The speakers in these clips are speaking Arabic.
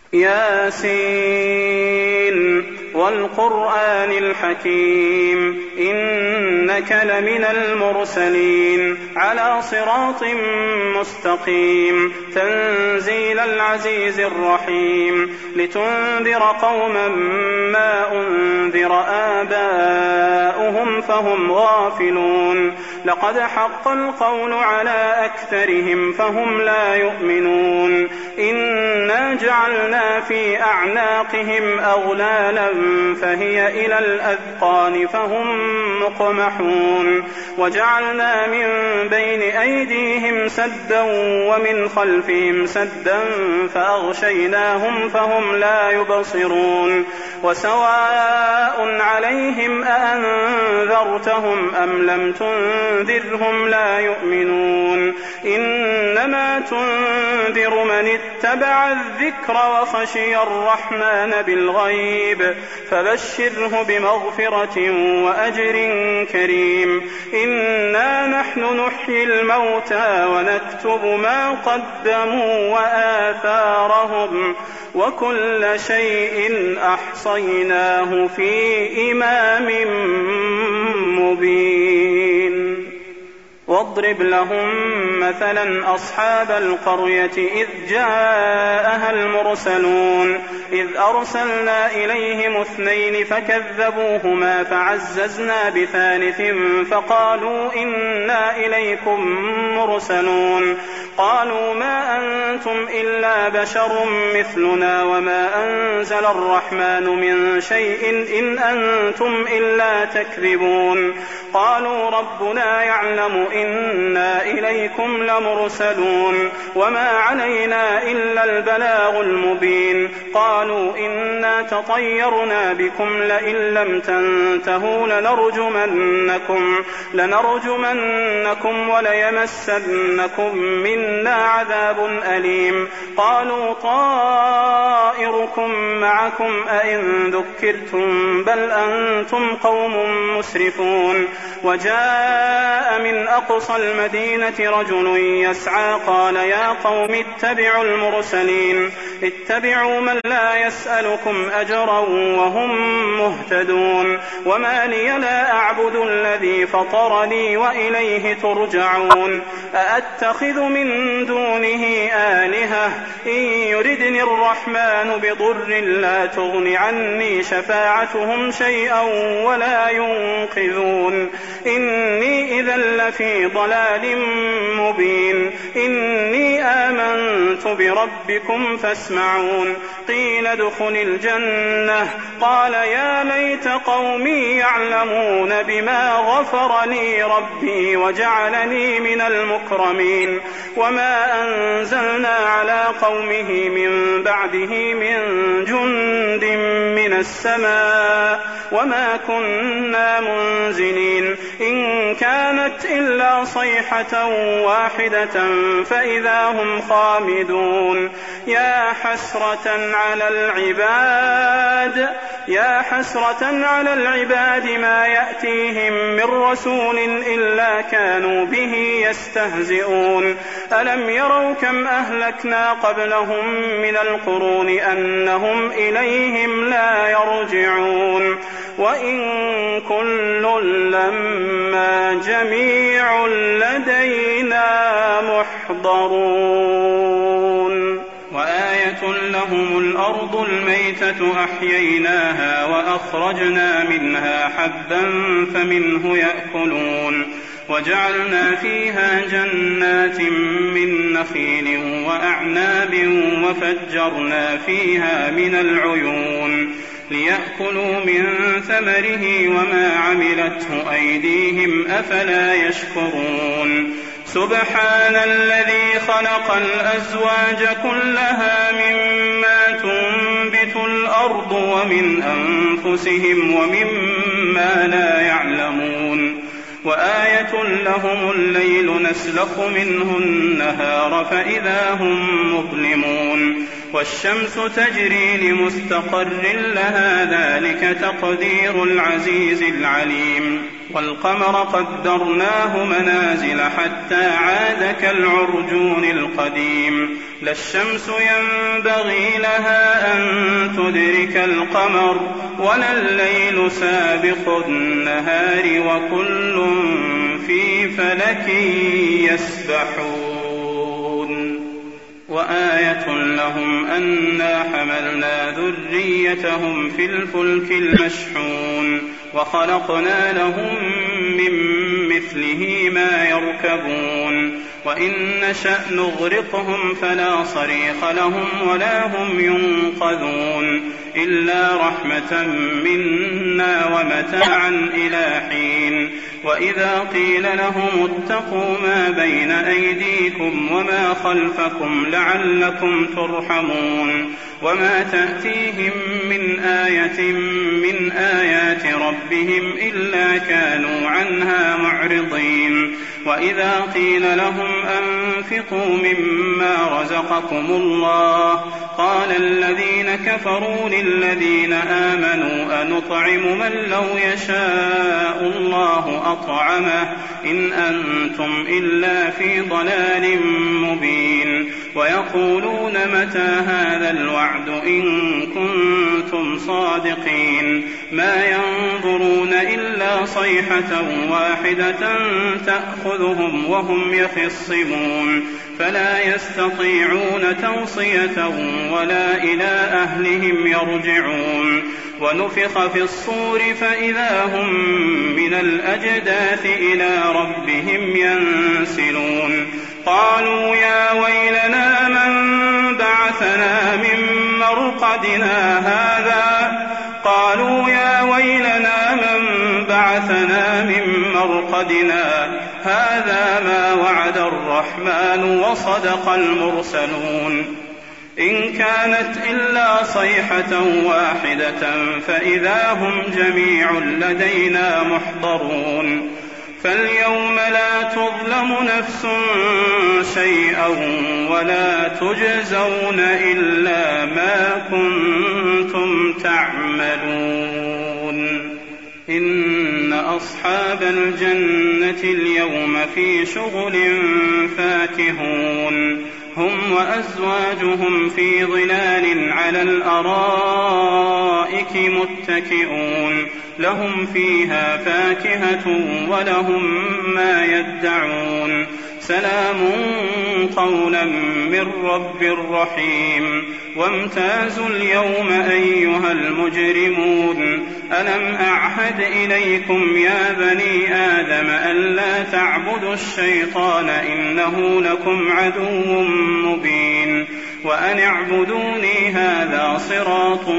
ياسين والقرآن الحكيم إنك لمن المرسلين على صراط مستقيم تنزيل العزيز الرحيم لتنذر قوما ما أنذر آباؤهم فهم غافلون لقد حق القول على أكثرهم فهم لا يؤمنون إنا جعلنا في أعناقهم أغلالا فهي إلى الأذقان فهم مقمحون وجعلنا من بين أيديهم سدا ومن خلفهم سدا فأغشيناهم فهم لا يبصرون وسواء عليهم أأنذرتهم أم لم تنذرهم لا يؤمنون إنما تنذر من اتبع الذكر وخشي الرحمن بالغيب فبشره بمغفرة وأجر كريم إنا نحن نحيي الموتى ونكتب ما قدموا وآثارهم وكل شيء أحصيناه في إمام مبين واضرب لهم مثلا أصحاب القرية إذ جاءها المرسلون إذ أرسلنا إليهم 2 فكذبوهما فعززنا ب3 فقالوا إنا إليكم مرسلون قالوا ما أنتم إلا بشر مثلنا وما أنزل الرحمن من شيء إن أنتم إلا تكذبون قالوا ربنا يعلم إنا إليكم لمرسلون وما علينا إلا البلاغ المبين قالوا إنا تطيرنا بكم لئن لم تنتهوا لنرجمنكم وليمسنكم منا عذاب أليم قالوا طائركم معكم أئن ذكرتم بل أنتم قوم مسرفون وجاء من أقصى المدينة رجل يسعى قال يا قوم اتبعوا المرسلين اتبعوا من لا يسألكم أجرا وهم مهتدون وما لي لا أعبد الذي فطرني وإليه ترجعون أأتخذ من دونه آلهة إن يردني الرحمن بضر لا تغن عني شفاعتهم شيئا ولا ينقذون إني إذا لفي ضلال مبين إني آمنت بربكم فاسمعون قيل ادخل الجنة قال يا ليت قومي يعلمون بما غفر لي ربي وجعلني من المكرمين وما أنزلنا على قومه من بعده من جند من السماء وما كنا منزلين إن كانت إلا صيحة واحدة فإذا هم خامدون يا حسرة على العباد ما يأتيهم من رسول إلا كانوا به يستهزئون ألم يروا كم أهلكنا قبلهم من القرون أنهم إليهم لا يرجعون وإن كل لما جميع لدينا محضرون وآية لهم الأرض الميتة أحييناها وأخرجنا منها حبا فمنه يأكلون وجعلنا فيها جنات من نخيل وأعناب وفجرنا فيها من العيون ليأكلوا من ثمره وما عملته أيديهم أفلا يشكرون سبحان الذي خلق الأزواج كلها مما تنبت الأرض ومن أنفسهم ومما لا يعلمون وآية لهم الليل نسلخ منه النهار فإذا هم مظلمون والشمس تجري لمستقر لها ذلك تقدير العزيز العليم والقمر قدرناه منازل حتى عاد كالعرجون القديم لا الشمس ينبغي لها أن تدرك القمر ولا الليل سابق النهار وكل في فلك يسبحون وآية لهم أنا حملنا ذريتهم في الفلك المشحون وخلقنا لهم من مثله ما يركبون وإن نشأ نغرقهم فلا صريخ لهم ولا هم ينقذون إلا رحمة منا ومتاعا إلى حين وإذا قيل لهم اتقوا ما بين أيديكم وما خلفكم لعلكم ترحمون وما تأتيهم من آية من آيات ربهم إلا كانوا عنها معرضين وإذا قيل لهم أنفقوا مما رزقكم الله قال الذين كفروا للذين آمنوا أنطعم من لو يشاء الله أطعمه إن أنتم إلا في ضلال مبين ويقولون متى هذا الوعد إن كنتم صادقين ما ينظرون إلا صيحة واحدة تأخذهم وهم يخصمون فلا يستطيعون توصية ولا إلى أهلهم يرجعون ونفخ في الصور فإذا هم من الأجداث إلى ربهم ينسلون قالوا يا ويلنا من بعثنا من مرقدنا هذا ما وعد الرحمن وصدق المرسلون إن كانت إلا صيحة واحدة فإذا هم جميع لدينا محضرون فاليوم لا تظلم نفس شيئا ولا تجزون إلا ما كنتم تعملون إن أصحاب الجنة اليوم في شغل فاكهون هم وأزواجهم في ظلال على الأرائك متكئون لهم فيها فاكهة ولهم ما يدعون سلام قولا من رب رحيم وامتازوا اليوم أيها المجرمون ألم أعهد إليكم يا بني آدم ألا تعبدوا الشيطان إنه لكم عدو مبين وأن اعبدوني هذا صراط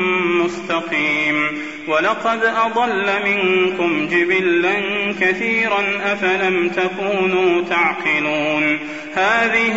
مستقيم ولقد أضل منكم جبلا كثيرا أفلم تكونوا تعقلون هذه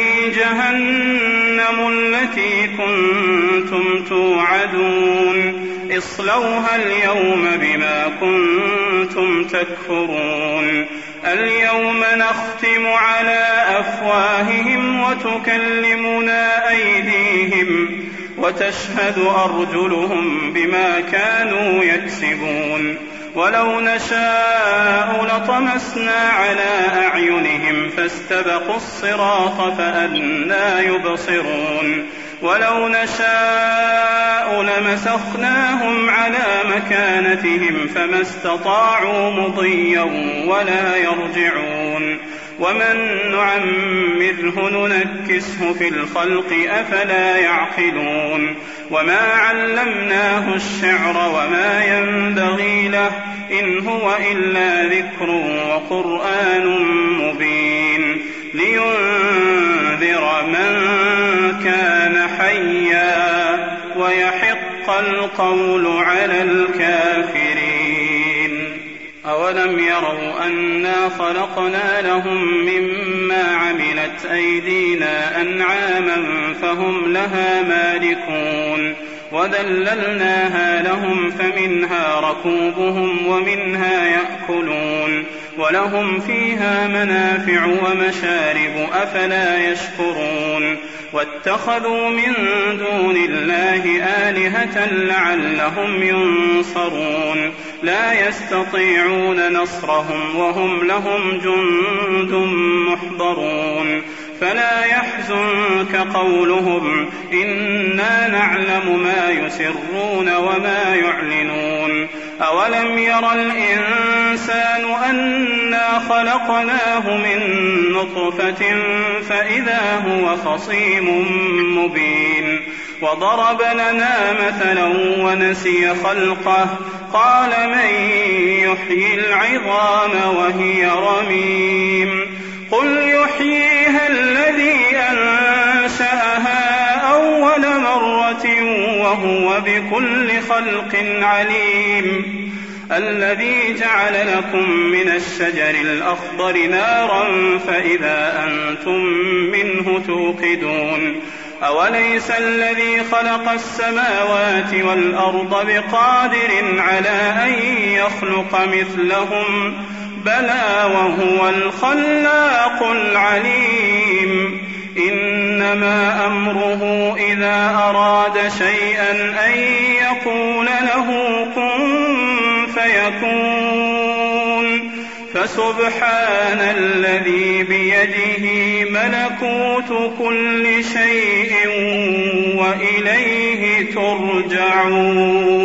جهنم التي كنتم توعدون اصلوها اليوم بما كنتم تكفرون اليوم نختم على أفواههم وتكلمنا أيديهم وتشهد أرجلهم بما كانوا يكسبون ولو نشاء لطمسنا على أعينهم فاستبقوا الصراط فأنى يبصرون ولو نشاء لمسخناهم على مكانتهم فما استطاعوا مضيا ولا يرجعون ومن نعمره ننكسه في الخلق أفلا يعقلون وما علمناه الشعر وما ينبغي له إن هو إلا ذكر وقرآن مبين لينذر من كان حيا ويحق القول على الكافرين أولم يروا أنا خلقنا لهم مما عملت أيدينا أنعاما فهم لها مالكون وذللناها لهم فمنها ركوبهم ومنها يأكلون ولهم فيها منافع ومشارب أفلا يشكرون واتخذوا من دون الله آلهة لعلهم ينصرون لا يستطيعون نصرهم وهم لهم جند محضرون فلا يحزنك قولهم إنا نعلم ما يسرون وما يعلنون أولم ير الإنسان أنا خلقناه من نطفة فإذا هو خصيم مبين وضرب لنا مثلا ونسي خلقه قال من يحيي العظام وهي رميم قل يحييها الذي أنشأها أول مرة وهو بكل خلق عليم الذي جعل لكم من الشجر الأخضر نارا فإذا أنتم منه توقدون أوليس الذي خلق السماوات والأرض بقادر على أن يخلق مثلهم بلى وهو الخلاق العليم إنما أمره إذا أراد شيئا أن يقول له كن فيكون فسبحان الذي بيده ملكوت كل شيء وإليه ترجعون.